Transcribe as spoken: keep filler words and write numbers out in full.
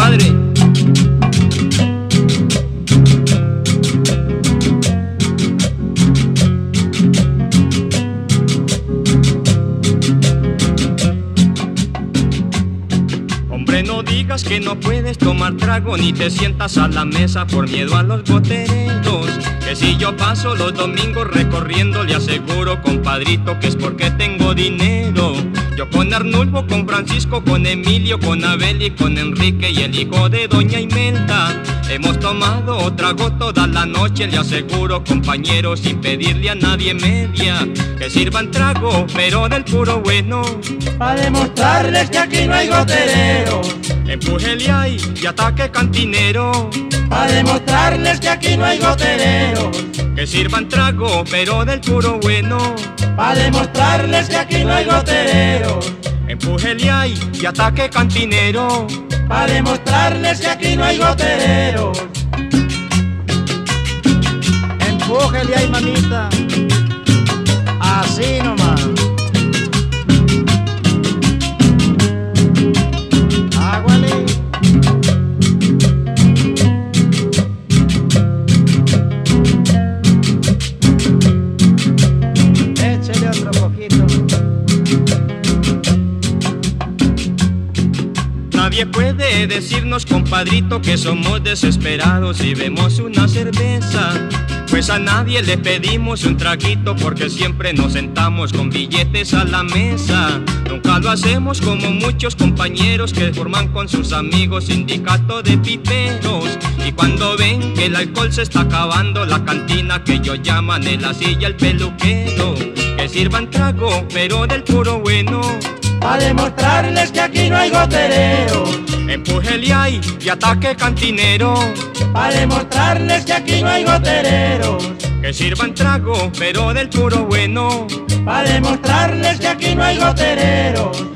compadre. Hombre, no digas que no puedes tomar trago ni te sientas a la mesa por miedo a los gotereros. Que si yo paso los domingos recorriendo, le aseguro, compadrito, que es porque tengo dinero. Yo con Arnulfo, con Francisco, con Emilio, con Abel y con Enrique y el hijo de doña Imelda hemos tomado trago toda la noche, le aseguro, compañero, sin pedirle a nadie media. Que sirvan trago, pero del puro bueno, para demostrarles que aquí no hay gotereros. Empújele ahí y ataque cantinero, para demostrarles que aquí no hay gotereros. Que sirvan trago, pero del puro bueno, para demostrarles que aquí no hay gotereros. Empújele ahí y ataque cantinero, para demostrarles que aquí no hay gotereros. Empújele ahí, mamita, así nomás. Águale. Échele otro poquito. Nadie puede decirnos, compadrito, que somos desesperados si vemos una cerveza. Pues a nadie le pedimos un traguito porque siempre nos sentamos con billetes a la mesa. Nunca lo hacemos como muchos compañeros que forman con sus amigos sindicato de piperos. Y cuando ven que el alcohol se está acabando, la cantina que ellos llaman en la silla el peluquero. Que sirvan trago, pero del puro bueno, para demostrarles que aquí no hay gotereros. Empújele ahí y ataque cantinero, para demostrarles que aquí no hay gotereros. Que sirvan trago, pero del puro bueno, para demostrarles que aquí no hay gotereros.